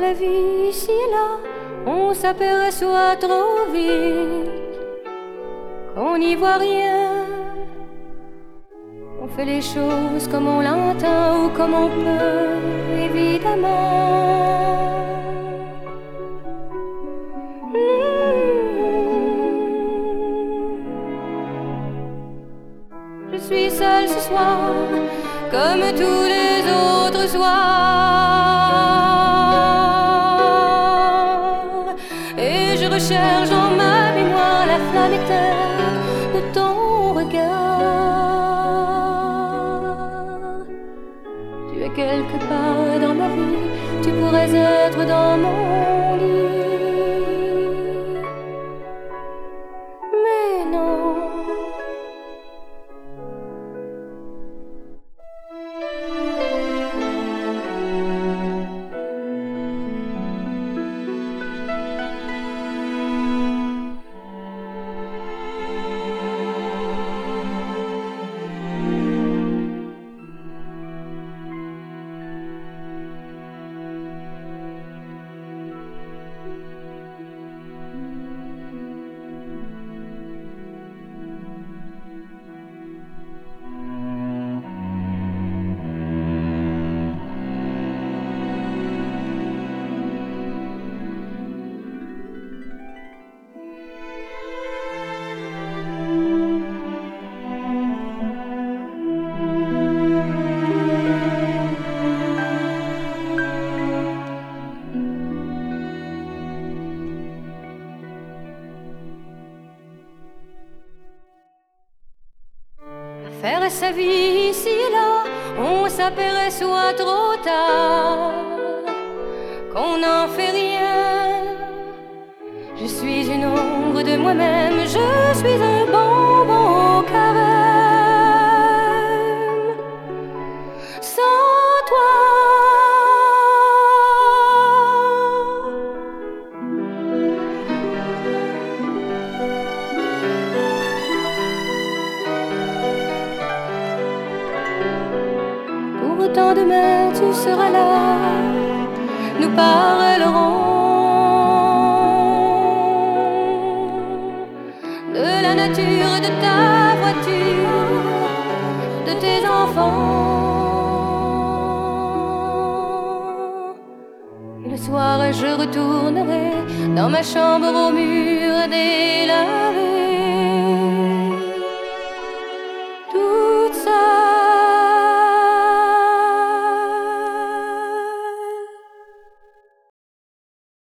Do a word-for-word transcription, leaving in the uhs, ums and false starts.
sa vie ici et là, on s'aperçoit trop vite qu'on n'y voit rien. On fait les choses comme on l'entend ou comme on peut, évidemment. Je suis seule ce soir, comme tous les autres soirs, et je recherche dans ma mémoire la flamme éteinte de ton regard. Tu es quelque part dans ma vie, tu pourrais être dans mon lit, mais non. Faire sa vie ici et là, on s'aperçoit trop tard qu'on n'en fait rien. Je suis une ombre de moi-même, je suis un bonbon au carême. Sans toi, pourtant demain tu seras là, nous parlerons de la nature, de ta voiture, de tes enfants. Et le soir je retournerai dans ma chambre au mur des larmes.